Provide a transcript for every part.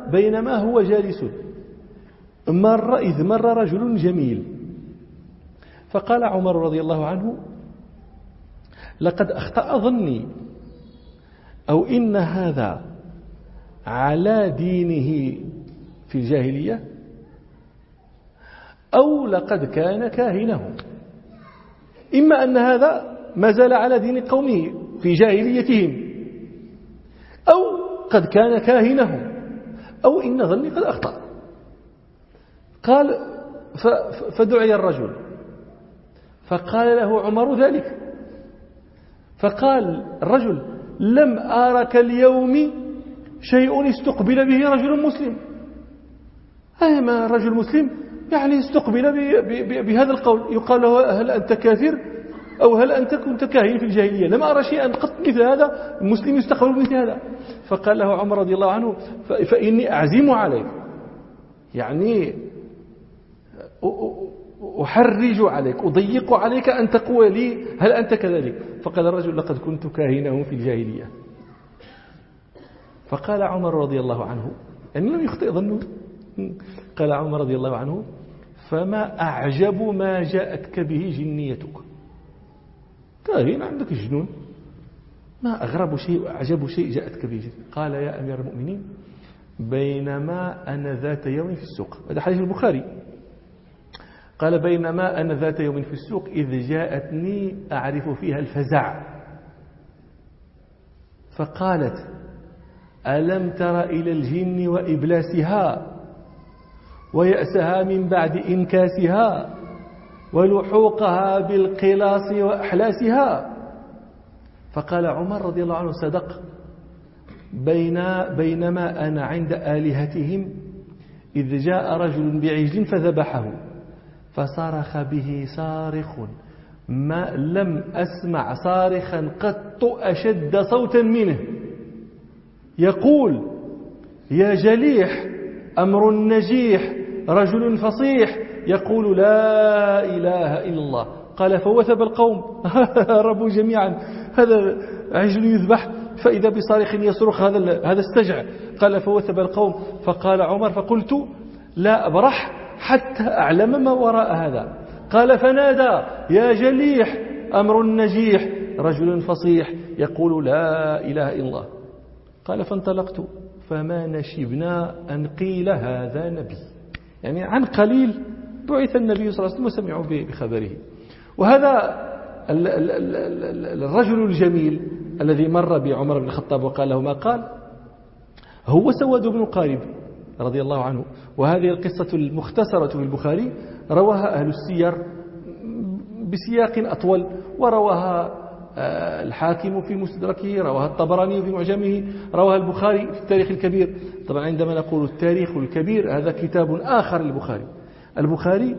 بينما هو جالس إذ مر رجل جميل، فقال عمر رضي الله عنه: لقد أخطأ ظني، أو إن هذا على دينه في الجاهلية، أو لقد كان كاهنهم. إما أن هذا ما زال على دين قومه في جاهليتهم، أو قد كان كاهنهم، أو إن ظني قد أخطأ. قال فدعي الرجل فقال له عمر ذلك، فقال الرجل: لم أرك اليوم شيء استقبل به رجل مسلم. ما رجل مسلم يعني استقبل بهذا القول، يقال له: هل أنت كافر؟ أو هل أنت كنت كاهن في الجاهلية؟ لم أرى شيئا قط مثل هذا، المسلم يستقبل مثل هذا. فقال له عمر رضي الله عنه: فإني أعزم عليك، يعني أحرج عليك، أضيق عليك أن تقول لي هل أنت كذلك. فقال الرجل: لقد كنت كاهنهم في الجاهلية. فقال عمر رضي الله عنه، يعني لم يخطئ ظنه، قال عمر رضي الله عنه: فما أعجب ما جاءتك به جنيتك. كاهن عندك جنون، ما أغرب شيء وأعجب شيء جاءتك به. قال: يا أمير المؤمنين، بينما أنا ذات يوم في السوق، هذا حديث البخاري، قال: بينما أنا ذات يوم في السوق إذ جاءتني أعرف فيها الفزع، فقالت: ألم تر إلى الجن وإبلاسها ويأسها من بعد إنكاسها ولحوقها بالقلاص وأحلاسها؟ فقال عمر رضي الله عنه: صدق، بينما أنا عند آلهتهم إذ جاء رجل بعجل فذبحه، فصرخ به صارخ ما لم أسمع صارخا قط أشد صوتا منه، يقول: يا جليح، أمر نجيح، رجل فصيح، يقول: لا إله إلا الله. قال: فوثب القوم هربوا جميعا، هذا عجل يذبح فإذا بصارخ يصرخ، هذا استجع. قال: فوثب القوم. فقال عمر: فقلت: لا أبرح حتى أعلم ما وراء هذا. قال: فنادى: يا جليح، أمر نجيح، رجل فصيح، يقول: لا إله إلا الله. قال: فانطلقت فما نشبنا أن قيل هذا نبي، يعني عن قليل بعث النبي صلى الله عليه وسلم وسمعوا بخبره. وهذا الرجل الجميل الذي مر بعمر بن الخطاب وقال له ما قال هو سواد بن قارب رضي الله عنه. وهذه القصة المختصرة في البخاري رواها أهل السير بسياق أطول، ورواها الحاكم في مستدركه، رواها الطبراني في معجمه، رواها البخاري في التاريخ الكبير. طبعا عندما نقول التاريخ الكبير هذا كتاب آخر للبخاري. البخاري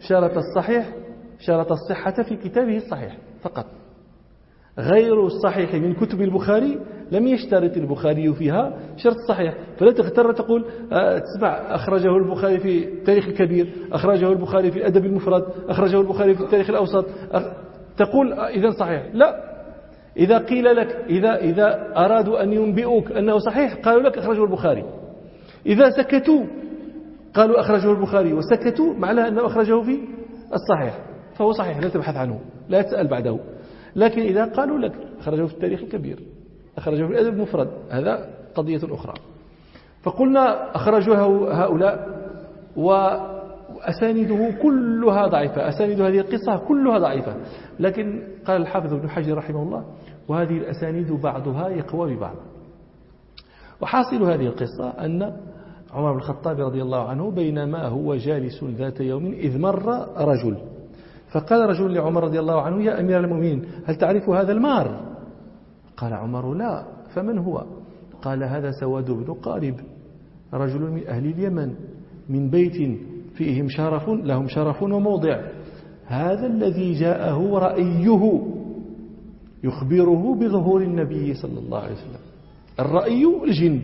شرط الصحة في كتابه الصحيح فقط، غير الصحيح من كتب البخاري لم يشترط البخاري فيها شرط صحيح. فلا تغتر تقول تسمع أخرجه البخاري في التاريخ الكبير، أخرجه البخاري في الأدب المفرد، أخرجه البخاري في التاريخ الأوسط، تقول إذن صحيح. لا، إذا قيل لك إذا أرادوا أن ينبئوك أنه صحيح قالوا لك أخرجه البخاري، إذا سكتوا قالوا أخرجه البخاري وسكتوا معناه أنه أخرجه في الصحيح فهو صحيح، لا تبحث عنه، لا تسأل بعده. لكن إذا قالوا لك أخرجه في التاريخ الكبير، أخرجه في الأدب المفرد، هذا قضية أخرى. فقلنا أخرجه هؤلاء وأسانيده كلها ضعيفة، أسانيد هذه القصة كلها ضعيفة. لكن قال الحافظ ابن حجر رحمه الله وهذه الأسانيد بعضها يقوى ببعض. وحاصل هذه القصة أن عمر بن الخطاب رضي الله عنه بينما هو جالس ذات يوم إذ مر رجل، فقال رجل لعمر رضي الله عنه: يا أمير المؤمنين، هل تعرف هذا المار؟ قال عمر: لا، فمن هو؟ قال: هذا سواد بن قارب، رجل من أهل اليمن، من بيت فيهم لهم شرف وموضع. هذا الذي جاءه رأيه يخبره بظهور النبي صلى الله عليه وسلم، الرأي الجن.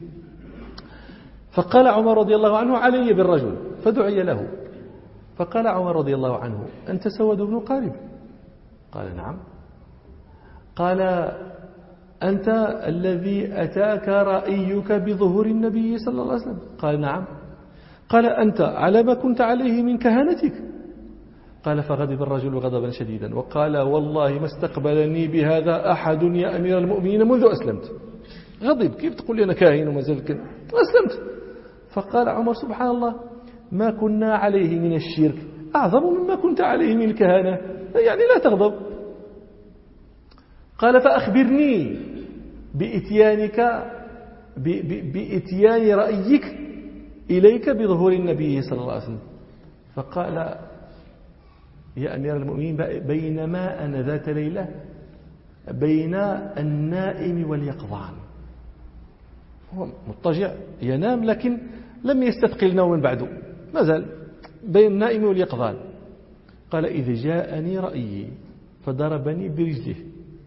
فقال عمر رضي الله عنه: علي بالرجل، فدعي له. فقال عمر رضي الله عنه: أنت سواد بن قارب؟ قال: نعم. قال: أنت الذي أتاك رأيك بظهور النبي صلى الله عليه وسلم؟ قال نعم. قال أنت على ما كنت عليه من كهنتك؟ قال فغضب الرجل غضبا شديدا وقال والله ما استقبلني بهذا أحد يا أمير المؤمنين منذ أسلمت. غضب، كيف تقول لي أنا كاهن وما زلت أسلمت؟ فقال عمر سبحان الله ما كنا عليه من الشرك أعظم مما كنت عليه من الكهنة، يعني لا تغضب. قال فأخبرني بإتيان رأيك إليك بظهور النبي صلى الله عليه وسلم. فقال يا أمير المؤمنين بينما أنا ذات ليلة بين النائم واليقظان، هو مضطجع ينام لكن لم يستثقل نوما بعده، ما زال بين النائم واليقظان. قال إذ جاءني رأيي فضربني برجله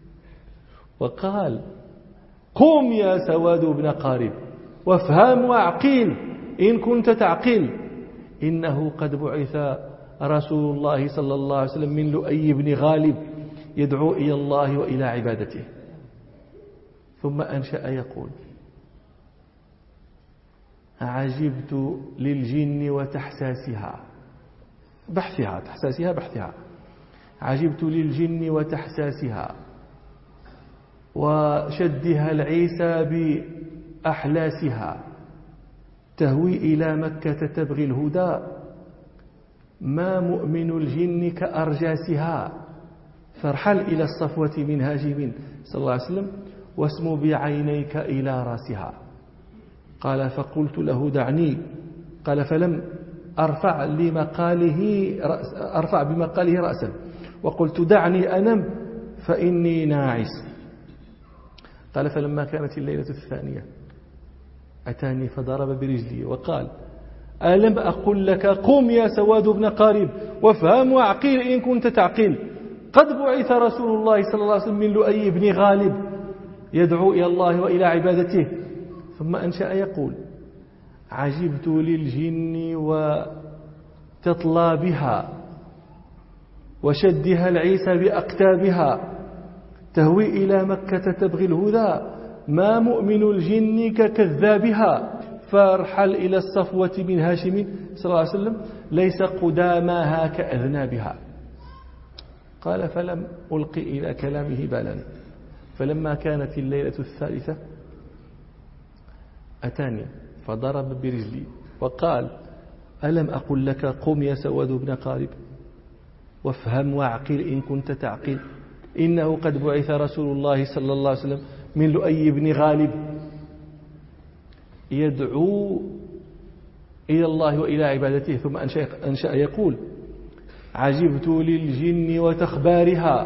وقال قم يا سواد بن قارب وافهم واعقل إن كنت تعقل إنه قد بعث رسول الله صلى الله عليه وسلم من لؤي بن غالب يدعو إلى الله وإلى عبادته. ثم أنشأ يقول عجبت للجن وتحساسها بحثها عجبت للجن وتحساسها وشدها العيسى بأحلاسها تهوي إلى مكة تبغي الهدى ما مؤمن الجن كأرجاسها فارحل إلى الصفوة من هاجم صلى الله عليه وسلم واسم بعينيك إلى راسها. قال فقلت له دعني. قال فلم أرفع بمقاله رأسا وقلت دعني أنم فإني ناعس. قال فلما كانت الليلة الثانية أتاني فضرب برجلي وقال ألم أقل لك قم يا سواد بن قارب وافهم واعقل إن كنت تعقل قد بعث رسول الله صلى الله عليه وسلم من لؤي بن غالب يدعو إلى الله وإلى عبادته. ثم أنشأ يقول عجبت للجن وتطلابها وشدها العيسى بأقتابها تهوي إلى مكة تبغي الهدى ما مؤمن الجن ككذابها فارحل إلى الصفوة من هاشم صلى الله عليه وسلم ليس قداماها كأذنابها. قال فلم ألقي إلى كلامه بالا. فلما كانت الليلة الثالثة أتاني فضرب برجلي وقال ألم أقل لك قم يا سواد بن قارب وافهم واعقل إن كنت تعقل إنه قد بعث رسول الله صلى الله عليه وسلم من لؤي بن غالب يدعو إلى الله وإلى عبادته. ثم أنشأ يقول عجبت للجن وتخبارها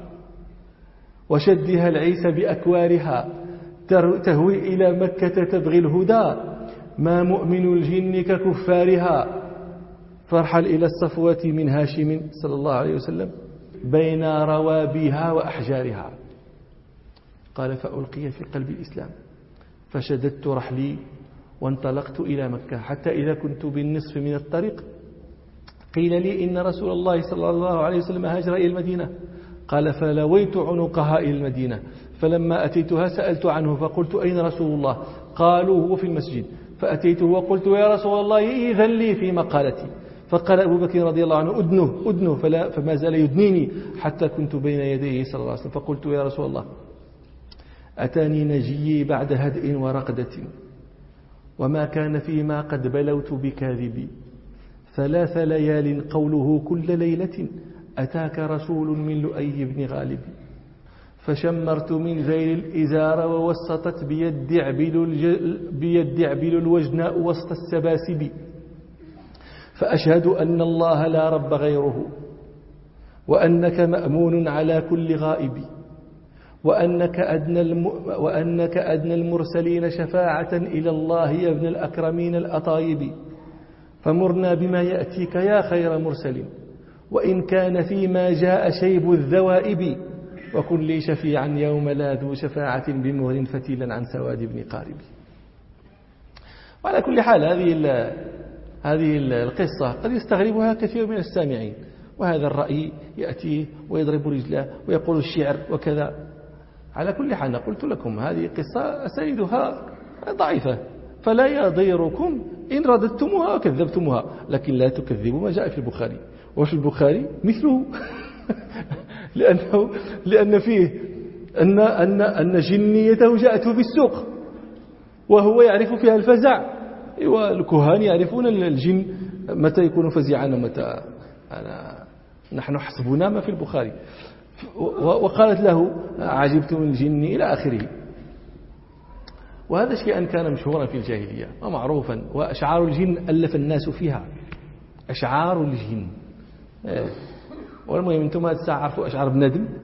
وشدها العيسى بأكوارها تهوي إلى مكة تبغي الهدى ما مؤمن الجن ككفارها فارحل إلى الصفوة من هاشم صلى الله عليه وسلم بين روابيها وأحجارها. قال فألقي في قلب الإسلام فشددت رحلي وانطلقت إلى مكة حتى إذا كنت بالنصف من الطريق قيل لي إن رسول الله صلى الله عليه وسلم هاجر إلى المدينة. قال فلويت عنقها إلى المدينة فلما أتيتها سألت عنه فقلت أين رسول الله؟ قالوا هو في المسجد. فأتيته وقلت يا رسول الله إذن لي في مقالتي. فقال أبو بكر رضي الله عنه أدنه فما زال يدنيني حتى كنت بين يديه صلى الله عليه وسلم. فقلت يا رسول الله أتاني نجيي بعد هدء ورقدة وما كان فيما قد بلوت بكاذبي 3 ليال قوله كل ليلة أتاك رسول من لؤي بن غالب فشمرت من ذيل الإزار ووسطت بيد عبل الوجناء وسط السباسب فأشهد أن الله لا رب غيره وأنك مأمون على كل غائب وأنك أدنى المرسلين شفاعة إلى الله يا ابن الأكرمين الأطايب فمرنا بما يأتيك يا خير مرسل وإن كان فيما جاء شيب الذوائب وكن لي شفيعا يوم لا ذو شفاعة بمهر فتيلا عن سواد بن قارب. وعلى كل حال هذه القصة قد يستغربها كثير من السامعين وهذا الرأي يأتي ويضرب رجله ويقول الشعر وكذا. على كل حال قلت لكم هذه قصة أسانيدها ضعيفة، فلا يضيركم إن رددتموها وكذبتموها، لكن لا تكذبوا ما جاء في البخاري. وفي البخاري مثله لأن فيه أن جنيته جاءته في السوق وهو يعرف فيها الفزع. والكهان يعرفون الجن متى يكون فزعا ومتى. نحن حسبنا ما في البخاري. وقالت له عجبت من الجن إلى آخره. وهذا شيئا كان مشهورا في الجاهلية ومعروفا. وأشعار الجن ألف الناس فيها، أشعار الجن. والمهم أنتم هذا الساعة عرفوا أشعار بنادم.